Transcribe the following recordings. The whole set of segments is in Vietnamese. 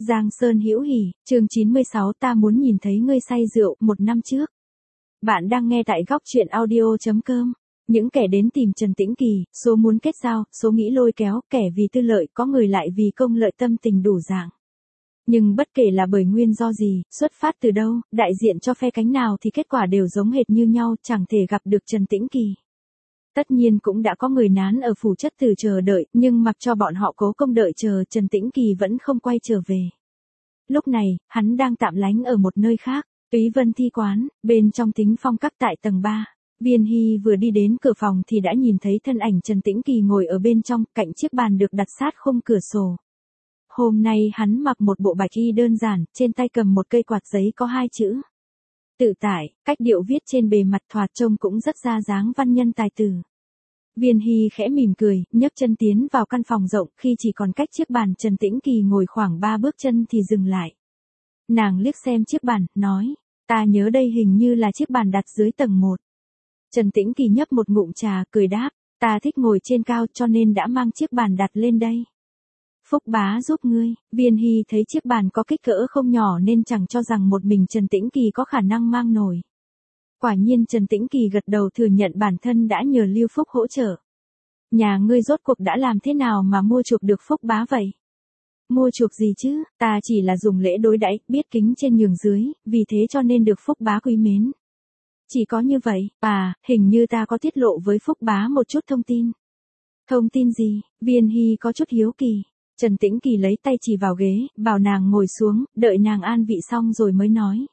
Giang Sơn Hữu Hỉ, chương 96 ta muốn nhìn thấy ngươi say rượu, 1 năm trước. Bạn đang nghe tại góc truyện audio.com. Những kẻ đến tìm Trần Tĩnh Kỳ, số muốn kết giao, số nghĩ lôi kéo, kẻ vì tư lợi, có người lại vì công lợi, tâm tình đủ dạng. Nhưng bất kể là bởi nguyên do gì, xuất phát từ đâu, đại diện cho phe cánh nào thì kết quả đều giống hệt như nhau, chẳng thể gặp được Trần Tĩnh Kỳ. Tất nhiên cũng đã có người nán ở phủ chất tử chờ đợi, nhưng mặc cho bọn họ cố công đợi chờ, Trần Tĩnh Kỳ vẫn không quay trở về. Lúc này, hắn đang tạm lánh ở một nơi khác, Túy Vân Thi Quán, bên trong Tính Phong Các tại tầng 3. Viên Hy vừa đi đến cửa phòng thì đã nhìn thấy thân ảnh Trần Tĩnh Kỳ ngồi ở bên trong, cạnh chiếc bàn được đặt sát khung cửa sổ. Hôm nay hắn mặc một bộ bạch y đơn giản, trên tay cầm một cây quạt giấy có 2 chữ. Tự tại, cách điệu viết trên bề mặt thoạt trông cũng rất ra dáng văn nhân tài tử. Viên Hy khẽ mỉm cười, nhấc chân tiến vào căn phòng rộng, khi chỉ còn cách chiếc bàn Trần Tĩnh Kỳ ngồi khoảng 3 bước chân thì dừng lại. Nàng liếc xem chiếc bàn, nói, ta nhớ đây hình như là chiếc bàn đặt dưới tầng 1. Trần Tĩnh Kỳ nhấp một ngụm trà, cười đáp, ta thích ngồi trên cao cho nên đã mang chiếc bàn đặt lên đây. Phúc bá giúp ngươi. Viên Hy thấy chiếc bàn có kích cỡ không nhỏ nên chẳng cho rằng một mình Trần Tĩnh Kỳ có khả năng mang nổi. Quả nhiên Trần Tĩnh Kỳ gật đầu thừa nhận bản thân đã nhờ Lưu Phúc hỗ trợ. Nhà ngươi rốt cuộc đã làm thế nào mà mua chuộc được Phúc bá vậy? Mua chuộc gì chứ, ta chỉ là dùng lễ đối đãi, biết kính trên nhường dưới, vì thế cho nên được Phúc bá quý mến. Chỉ có như vậy, hình như ta có tiết lộ với Phúc bá một chút thông tin. Thông tin gì? Viên Hy có chút hiếu kỳ. Trần Tĩnh Kỳ lấy tay chỉ vào ghế, bảo nàng ngồi xuống, đợi nàng an vị xong rồi mới nói.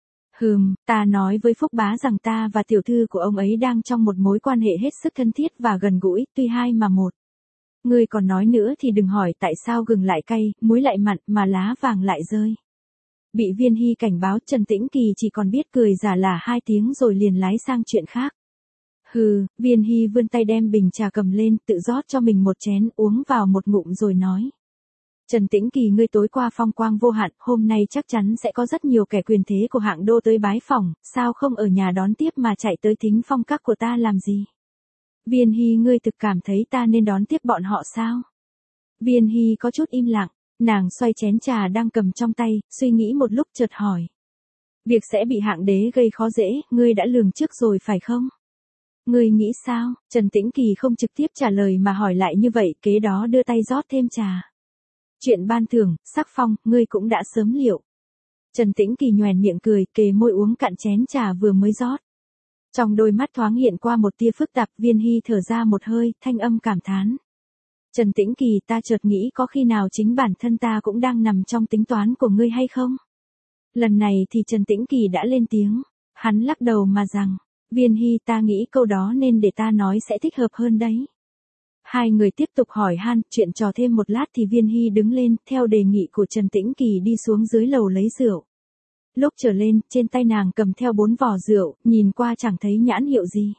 Ta nói với Phúc bá rằng ta và tiểu thư của ông ấy đang trong một mối quan hệ hết sức thân thiết và gần gũi, tuy 2 mà 1. Ngươi còn nói nữa thì đừng hỏi tại sao gừng lại cay, muối lại mặn mà lá vàng lại rơi. Bị Viên Hy cảnh báo, Trần Tĩnh Kỳ chỉ còn biết cười giả lả 2 tiếng rồi liền lái sang chuyện khác. Viên Hy vươn tay đem bình trà cầm lên, tự rót cho mình một chén, uống vào một ngụm rồi nói. Trần Tĩnh Kỳ, ngươi tối qua phong quang vô hạn, hôm nay chắc chắn sẽ có rất nhiều kẻ quyền thế của hạng đô tới bái phỏng, sao không ở nhà đón tiếp mà chạy tới Thính Phong Các của ta làm gì? Viên Hy, ngươi thực cảm thấy ta nên đón tiếp bọn họ sao? Viên Hy có chút im lặng, nàng xoay chén trà đang cầm trong tay, suy nghĩ một lúc chợt hỏi. Việc sẽ bị hạng đế gây khó dễ, ngươi đã lường trước rồi phải không? Ngươi nghĩ sao? Trần Tĩnh Kỳ không trực tiếp trả lời mà hỏi lại như vậy, kế đó đưa tay rót thêm trà. Chuyện ban thưởng, sắc phong, ngươi cũng đã sớm liệu. Trần Tĩnh Kỳ nhoẻn miệng cười, kề môi uống cạn chén trà vừa mới rót. Trong đôi mắt thoáng hiện qua một tia phức tạp, Viên Hy thở ra một hơi, thanh âm cảm thán. Trần Tĩnh Kỳ, ta chợt nghĩ có khi nào chính bản thân ta cũng đang nằm trong tính toán của ngươi hay không? Lần này thì Trần Tĩnh Kỳ đã lên tiếng, hắn lắc đầu mà rằng, Viên Hy, ta nghĩ câu đó nên để ta nói sẽ thích hợp hơn đấy. Hai người tiếp tục hỏi han, chuyện trò thêm một lát thì Viên Hy đứng lên, theo đề nghị của Trần Tĩnh Kỳ đi xuống dưới lầu lấy rượu. Lúc trở lên, trên tay nàng cầm theo 4 vò rượu, nhìn qua chẳng thấy nhãn hiệu gì.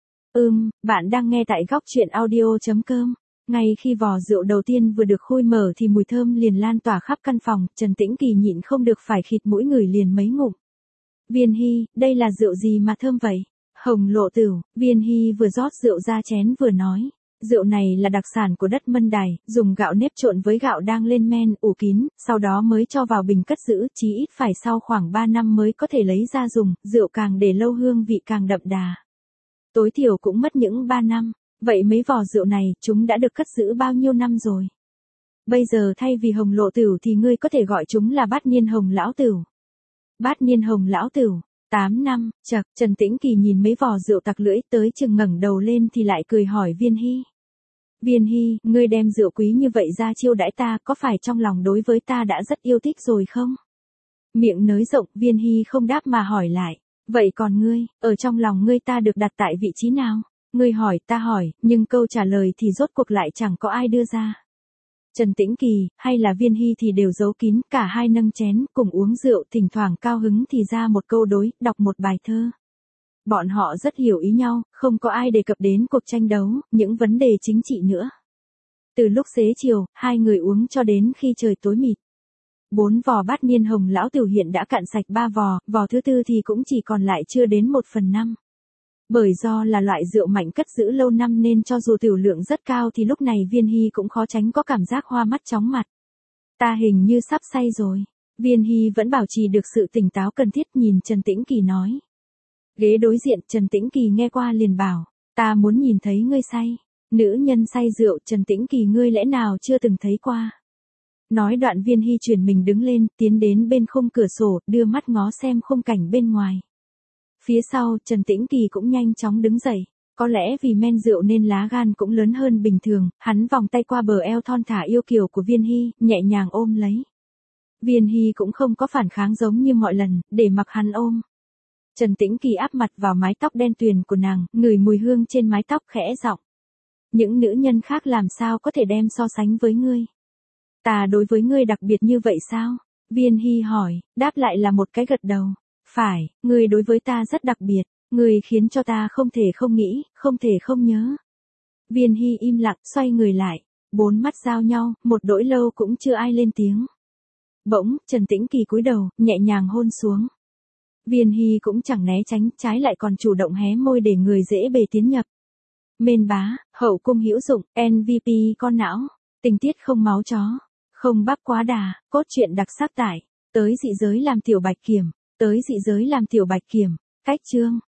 Bạn đang nghe tại góc truyện audio.com. Ngay khi vò rượu đầu tiên vừa được khui mở thì mùi thơm liền lan tỏa khắp căn phòng, Trần Tĩnh Kỳ nhịn không được phải khịt mũi ngửi liền mấy ngụm. Viên Hy, đây là rượu gì mà thơm vậy? Hồng Lộ Tửu. Viên Hy vừa rót rượu ra chén vừa nói. Rượu này là đặc sản của đất Mân Đài, dùng gạo nếp trộn với gạo đang lên men, ủ kín, sau đó mới cho vào bình cất giữ, chí ít phải sau khoảng 3 năm mới có thể lấy ra dùng, rượu càng để lâu hương vị càng đậm đà. Tối thiểu cũng mất những 3 năm, vậy mấy vò rượu này, chúng đã được cất giữ bao nhiêu năm rồi? Bây giờ thay vì Hồng Lộ Tửu thì ngươi có thể gọi chúng là Bát Niên Hồng Lão Tửu. Bát Niên Hồng Lão Tửu. 8 năm, chậc, Trần Tĩnh Kỳ nhìn mấy vò rượu tặc lưỡi tới chừng ngẩng đầu lên thì lại cười hỏi Viên Hy. Viên Hy, ngươi đem rượu quý như vậy ra chiêu đãi ta, có phải trong lòng đối với ta đã rất yêu thích rồi không? Miệng nới rộng, Viên Hy không đáp mà hỏi lại. Vậy còn ngươi, ở trong lòng ngươi ta được đặt tại vị trí nào? Ngươi hỏi ta hỏi, nhưng câu trả lời thì rốt cuộc lại chẳng có ai đưa ra. Trần Tĩnh Kỳ, hay là Viên Hy thì đều giấu kín, cả hai nâng chén, cùng uống rượu, thỉnh thoảng cao hứng thì ra một câu đối, đọc một bài thơ. Bọn họ rất hiểu ý nhau, không có ai đề cập đến cuộc tranh đấu, những vấn đề chính trị nữa. Từ lúc xế chiều, hai người uống cho đến khi trời tối mịt. 4 vò Bát Niên Hồng Lão Tửu hiện đã cạn sạch 3 vò, vò thứ 4 thì cũng chỉ còn lại chưa đến 1/5. Bởi do là loại rượu mạnh cất giữ lâu năm nên cho dù tiểu lượng rất cao thì lúc này Viên Hy cũng khó tránh có cảm giác hoa mắt chóng mặt. Ta hình như sắp say rồi. Viên Hy vẫn bảo trì được sự tỉnh táo cần thiết nhìn Trần Tĩnh Kỳ nói. Ghế đối diện Trần Tĩnh Kỳ nghe qua liền bảo, ta muốn nhìn thấy ngươi say. Nữ nhân say rượu Trần Tĩnh Kỳ ngươi lẽ nào chưa từng thấy qua. Nói đoạn Viên Hy chuyển mình đứng lên, tiến đến bên khung cửa sổ, đưa mắt ngó xem khung cảnh bên ngoài. Phía sau, Trần Tĩnh Kỳ cũng nhanh chóng đứng dậy. Có lẽ vì men rượu nên lá gan cũng lớn hơn bình thường, hắn vòng tay qua bờ eo thon thả yêu kiều của Viên Hy, nhẹ nhàng ôm lấy. Viên Hy cũng không có phản kháng giống như mọi lần, để mặc hắn ôm. Trần Tĩnh Kỳ áp mặt vào mái tóc đen tuyền của nàng, ngửi mùi hương trên mái tóc khẽ giọng. Những nữ nhân khác làm sao có thể đem so sánh với ngươi? Ta đối với ngươi đặc biệt như vậy sao? Viên Hy hỏi, đáp lại là một cái gật đầu. Phải, ngươi đối với ta rất đặc biệt, ngươi khiến cho ta không thể không nghĩ, không thể không nhớ. Viên Hy im lặng, xoay người lại, bốn mắt giao nhau, một đỗi lâu cũng chưa ai lên tiếng. Bỗng, Trần Tĩnh Kỳ cúi đầu, nhẹ nhàng hôn xuống. Viên Hy cũng chẳng né tránh, trái lại còn chủ động hé môi để người dễ bề tiến nhập. Mên bá, hậu cung hữu dụng, MVP con não, tình tiết không máu chó, không bắp quá đà, cốt truyện đặc sắc tải, tới dị giới làm tiểu bạch kiểm, tới dị giới làm tiểu bạch kiểm, cách chương.